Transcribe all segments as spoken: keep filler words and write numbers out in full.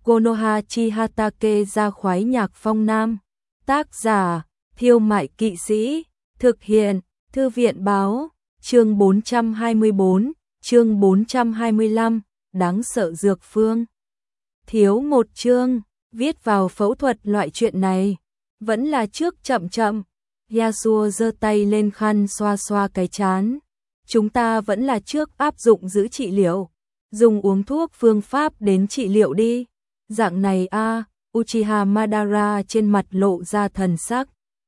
Konoha Chihatake ra khoái nhạc phong nam. Tác giả, Thiêu Mại Kỵ Sĩ. Thực hiện, Thư viện Báo. Chương bốn trăm hai mươi bốn, chương bốn trăm hai mươi lăm, đáng sợ dược phương. Thiếu một chương, viết vào phẫu thuật loại chuyện này. Vẫn là trước chậm chậm. Yasuo giơ tay lên khăn xoa xoa cái trán. Chúng ta vẫn là trước áp dụng giữ trị liệu. Dùng uống thuốc phương pháp đến trị liệu đi. Dạng này a à, Uchiha Madara trên mặt lộ ra thần sắc.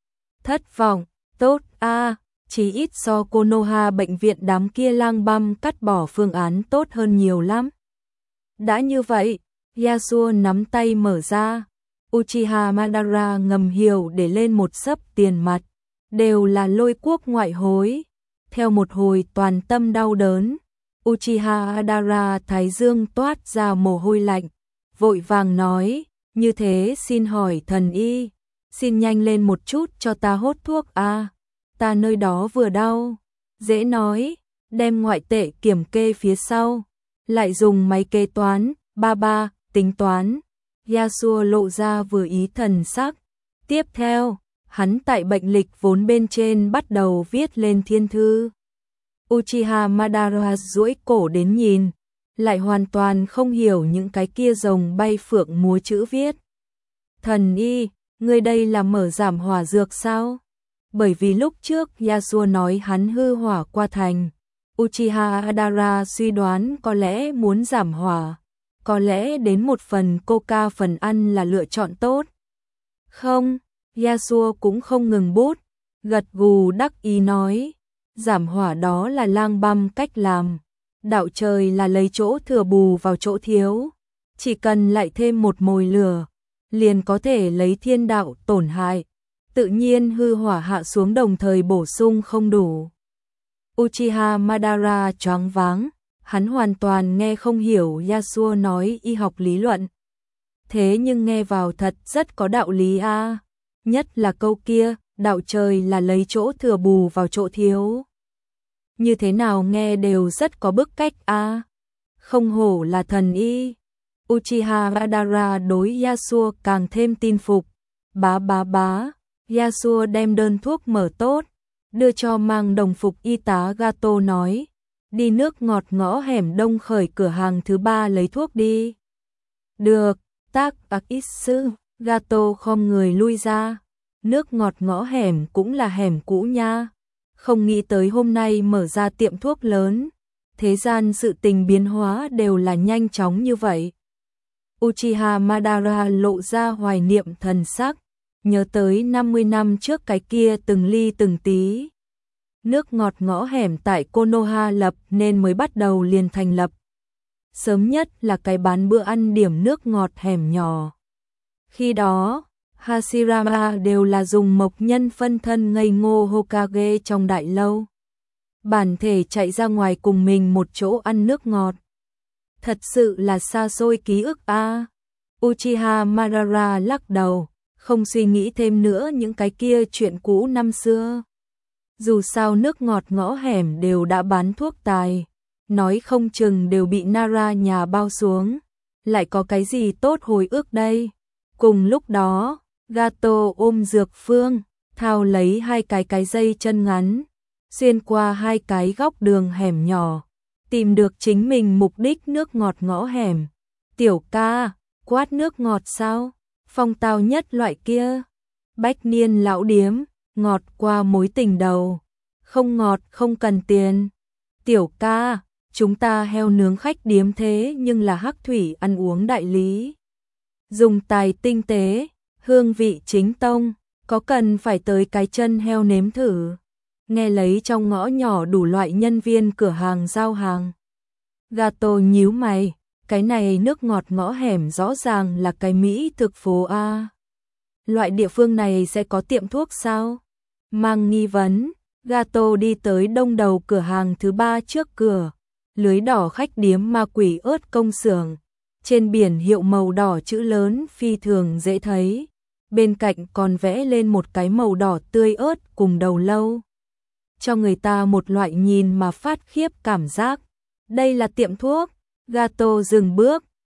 Thất vọng, tốt a à, chỉ ít so Konoha bệnh viện đám kia lang băm cắt bỏ phương án tốt hơn nhiều lắm. Đã như vậy, Yasuo nắm tay mở ra. Uchiha Madara ngầm hiểu để lên một sấp tiền mặt. Đều là lôi quốc ngoại hối. Theo một hồi toàn tâm đau đớn, Uchiha Madara thái dương toát ra mồ hôi lạnh. Vội vàng nói, như thế xin hỏi thần y, xin nhanh lên một chút cho ta hốt thuốc a, à, ta nơi đó vừa đau. Dễ nói, đem ngoại tệ kiểm kê phía sau, lại dùng máy kế toán, ba ba, tính toán. Yasuo lộ ra vừa ý thần sắc. Tiếp theo, hắn tại bệnh lịch vốn bên trên bắt đầu viết lên thiên thư. Uchiha Madara duỗi cổ đến nhìn, lại hoàn toàn không hiểu những cái kia rồng bay phượng múa chữ viết. Thần y, người đây là mở giảm hỏa dược sao? Bởi vì lúc trước Yasuo nói hắn hư hỏa qua thành, Uchiha Madara suy đoán có lẽ muốn giảm hỏa, có lẽ đến một phần coca phần ăn là lựa chọn tốt. Không, Yasuo cũng không ngừng bút, gật gù đắc ý nói, giảm hỏa đó là lang băm cách làm. Đạo trời là lấy chỗ thừa bù vào chỗ thiếu, chỉ cần lại thêm một mồi lửa, liền có thể lấy thiên đạo tổn hại, tự nhiên hư hỏa hạ xuống đồng thời bổ sung không đủ. Uchiha Madara choáng váng, hắn hoàn toàn nghe không hiểu Yasuo nói y học lý luận. Thế nhưng nghe vào thật rất có đạo lý a, à. Nhất là câu kia, đạo trời là lấy chỗ thừa bù vào chỗ thiếu. Như thế nào nghe đều rất có bức cách a, à. Không hổ là thần y. Uchiha Madara đối Yasuo càng thêm tin phục. Bá bá bá, Yasuo đem đơn thuốc mở tốt, đưa cho mang đồng phục y tá Gato nói, đi nước ngọt ngõ hẻm đông khởi cửa hàng thứ ba lấy thuốc đi. Được, tác ác ít sư, Gato khom người lui ra. Nước ngọt ngõ hẻm cũng là hẻm cũ nha. Không nghĩ tới hôm nay mở ra tiệm thuốc lớn. Thế gian sự tình biến hóa đều là nhanh chóng như vậy. Uchiha Madara lộ ra hoài niệm thần sắc, nhớ tới năm mươi năm trước cái kia từng ly từng tí. Nước ngọt ngõ hẻm tại Konoha lập nên mới bắt đầu liền thành lập. Sớm nhất là cái bán bữa ăn điểm nước ngọt hẻm nhỏ. Khi đó, Hashirama đều là dùng mộc nhân phân thân ngây ngô Hokage trong đại lâu. Bản thể chạy ra ngoài cùng mình một chỗ ăn nước ngọt. Thật sự là xa xôi ký ức a. À. Uchiha Madara lắc đầu, không suy nghĩ thêm nữa những cái kia chuyện cũ năm xưa. Dù sao nước ngọt ngõ hẻm đều đã bán thuốc tài, nói không chừng đều bị Nara nhà bao xuống, lại có cái gì tốt hồi ức đây. Cùng lúc đó, Gato ôm dược phương, thao lấy hai cái cái dây chân ngắn, xuyên qua hai cái góc đường hẻm nhỏ, tìm được chính mình mục đích nước ngọt ngõ hẻm. Tiểu ca, quát nước ngọt sao? Phong tao nhất loại kia. Bách niên lão điếm, ngọt qua mối tình đầu. Không ngọt không cần tiền. Tiểu ca, chúng ta heo nướng khách điếm thế nhưng là hắc thủy ăn uống đại lý. Dùng tài tinh tế, hương vị chính tông, có cần phải tới cái chân heo nếm thử. Nghe lấy trong ngõ nhỏ đủ loại nhân viên cửa hàng giao hàng. Gato nhíu mày, cái này nước ngọt ngõ hẻm rõ ràng là cái Mỹ thực phố A. Loại địa phương này sẽ có tiệm thuốc sao? Mang nghi vấn, Gato đi tới đông đầu cửa hàng thứ ba trước cửa, lưới đỏ khách điếm ma quỷ ớt công xưởng. Trên biển hiệu màu đỏ chữ lớn phi thường dễ thấy, bên cạnh còn vẽ lên một cái màu đỏ tươi ớt cùng đầu lâu. Cho người ta một loại nhìn mà phát khiếp cảm giác. Đây là tiệm thuốc. Gato dừng bước,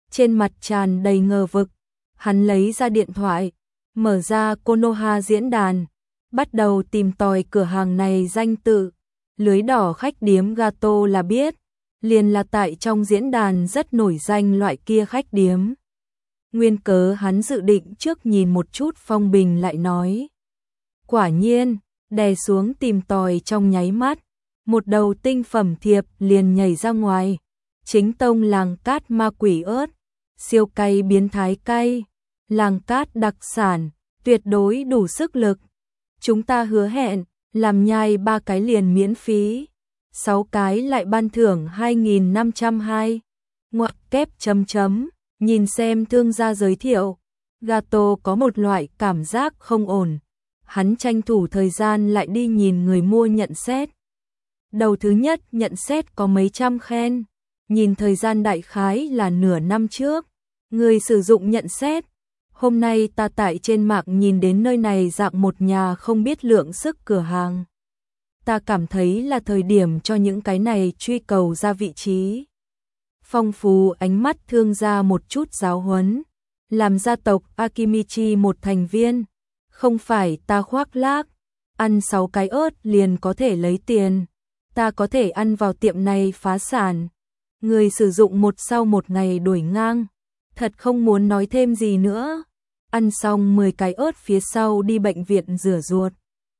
trên mặt tràn đầy ngờ vực. Hắn lấy ra điện thoại, mở ra Konoha diễn đàn, bắt đầu tìm tòi cửa hàng này danh tự. Lưới đỏ khách điếm Gato là biết, liền là tại trong diễn đàn rất nổi danh loại kia khách điếm. Nguyên cớ hắn dự định trước nhìn một chút phong bình lại nói. Quả nhiên, đè xuống tìm tòi trong nháy mắt, một đầu tinh phẩm thiệp liền nhảy ra ngoài. Chính tông làng cát ma quỷ ớt, siêu cay biến thái cay, làng cát đặc sản, tuyệt đối đủ sức lực. Chúng ta hứa hẹn, làm nhai ba cái liền miễn phí, sáu cái lại ban thưởng hai nghìn năm trăm hai. Ngoặc kép chấm chấm, nhìn xem thương gia giới thiệu, Gato có một loại cảm giác không ổn. Hắn tranh thủ thời gian lại đi nhìn người mua nhận xét. Đầu thứ nhất nhận xét có mấy trăm khen, nhìn thời gian đại khái là nửa năm trước. Người sử dụng nhận xét, hôm nay ta tại trên mạng nhìn đến nơi này dạng một nhà không biết lượng sức cửa hàng. Ta cảm thấy là thời điểm cho những cái này truy cầu ra vị trí. Phong phú ánh mắt thương gia một chút giáo huấn, làm gia tộc Akimichi một thành viên. Không phải ta khoác lác, ăn sáu cái ớt liền có thể lấy tiền. Ta có thể ăn vào tiệm này phá sản. Người sử dụng một sau một ngày đuổi ngang, thật không muốn nói thêm gì nữa. Ăn xong mười cái ớt phía sau đi bệnh viện rửa ruột.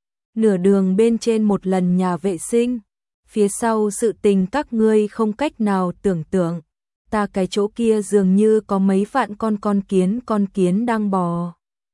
Nửa đường bên trên một lần nhà vệ sinh, phía sau sự tình các ngươi không cách nào tưởng tượng. Ta cái chỗ kia dường như có mấy vạn con con kiến con kiến đang bò.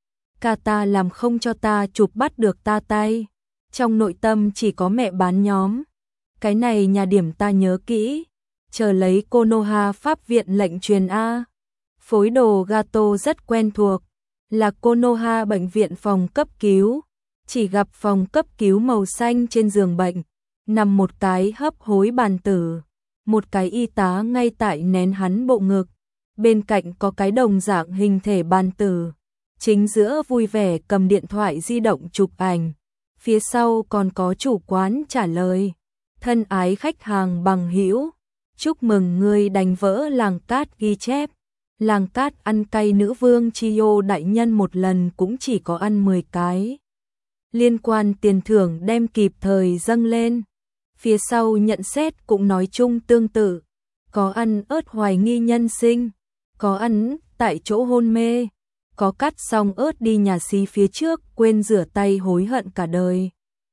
Cả ta làm không cho ta chụp bắt được ta tay. Trong nội tâm chỉ có mẹ bán nhóm. Cái này nhà điểm ta nhớ kỹ. Chờ lấy Konoha pháp viện lệnh truyền A. Phối đồ Gato rất quen thuộc. Là Konoha bệnh viện phòng cấp cứu. Chỉ gặp phòng cấp cứu màu xanh trên giường bệnh. Nằm một cái hấp hối bàn tử. Một cái y tá ngay tại nén hắn bộ ngực. Bên cạnh có cái đồng dạng hình thể bàn tử. Chính giữa vui vẻ cầm điện thoại di động chụp ảnh. Phía sau còn có chủ quán trả lời. Thân ái khách hàng bằng hữu, chúc mừng ngươi đánh vỡ làng cát ghi chép. Làng cát ăn cay nữ vương Chiyo đại nhân một lần cũng chỉ có ăn mười cái. Liên quan tiền thưởng đem kịp thời dâng lên. Phía sau nhận xét cũng nói chung tương tự. Có ăn ớt hoài nghi nhân sinh, có ăn tại chỗ hôn mê, có cắt xong ớt đi nhà xí phía trước quên rửa tay hối hận cả đời.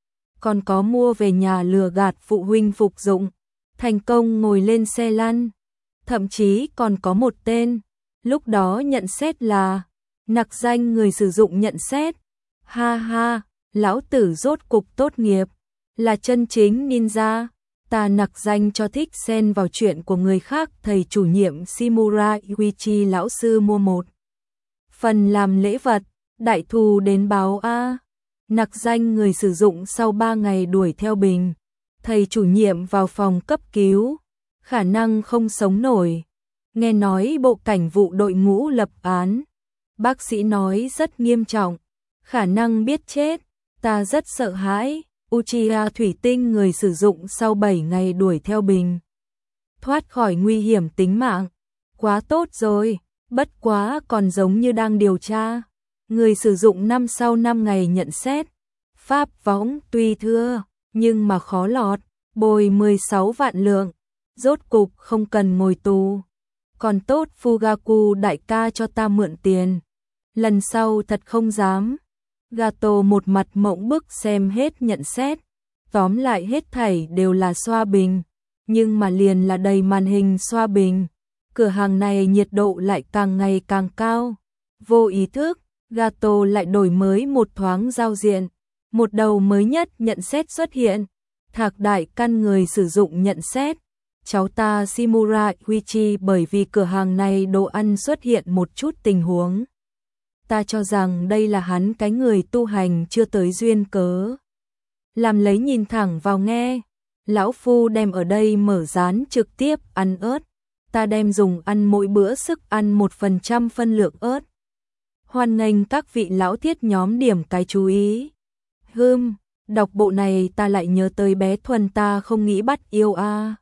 Còn có mua về nhà lừa gạt phụ huynh phục dụng, thành công ngồi lên xe lăn. Thậm chí còn có một tên, lúc đó nhận xét là nặc danh người sử dụng nhận xét. Ha ha, lão tử rốt cục tốt nghiệp, là chân chính ninja. Ta nặc danh cho thích xen vào chuyện của người khác. Thầy chủ nhiệm Shimura Yuichi lão sư mua một phần làm lễ vật, đại thù đến báo a. Nặc danh người sử dụng sau ba ngày đuổi theo bình. Thầy chủ nhiệm vào phòng cấp cứu, khả năng không sống nổi. Nghe nói bộ cảnh vụ đội ngũ lập án. Bác sĩ nói rất nghiêm trọng, khả năng biết chết. Ta rất sợ hãi. Uchiha thủy tinh người sử dụng sau bảy ngày đuổi theo bình. Thoát khỏi nguy hiểm tính mạng. Quá tốt rồi, bất quá còn giống như đang điều tra. Người sử dụng năm sau năm ngày nhận xét. Pháp võng tuy thưa, nhưng mà khó lọt, bồi mười sáu vạn lượng. Rốt cục không cần ngồi tù. Còn tốt Fugaku đại ca cho ta mượn tiền. Lần sau thật không dám. Gato một mặt mộng bức xem hết nhận xét. Tóm lại hết thảy đều là xoa bình. Nhưng mà liền là đầy màn hình xoa bình. Cửa hàng này nhiệt độ lại càng ngày càng cao. Vô ý thức, Gato lại đổi mới một thoáng giao diện. Một đầu mới nhất nhận xét xuất hiện. Thạc đại căn người sử dụng nhận xét. Cháu ta Shimura Yuichi bởi vì cửa hàng này đồ ăn xuất hiện một chút tình huống. Ta cho rằng đây là hắn cái người tu hành chưa tới duyên cớ. Làm lấy nhìn thẳng vào nghe. Lão phu đem ở đây mở rán trực tiếp ăn ớt. Ta đem dùng ăn mỗi bữa sức ăn một phần trăm phân lượng ớt. Hoan nghênh các vị lão thiết nhóm điểm cái chú ý. Hừm, đọc bộ này ta lại nhớ tới bé Thuần ta không nghĩ bắt yêu a.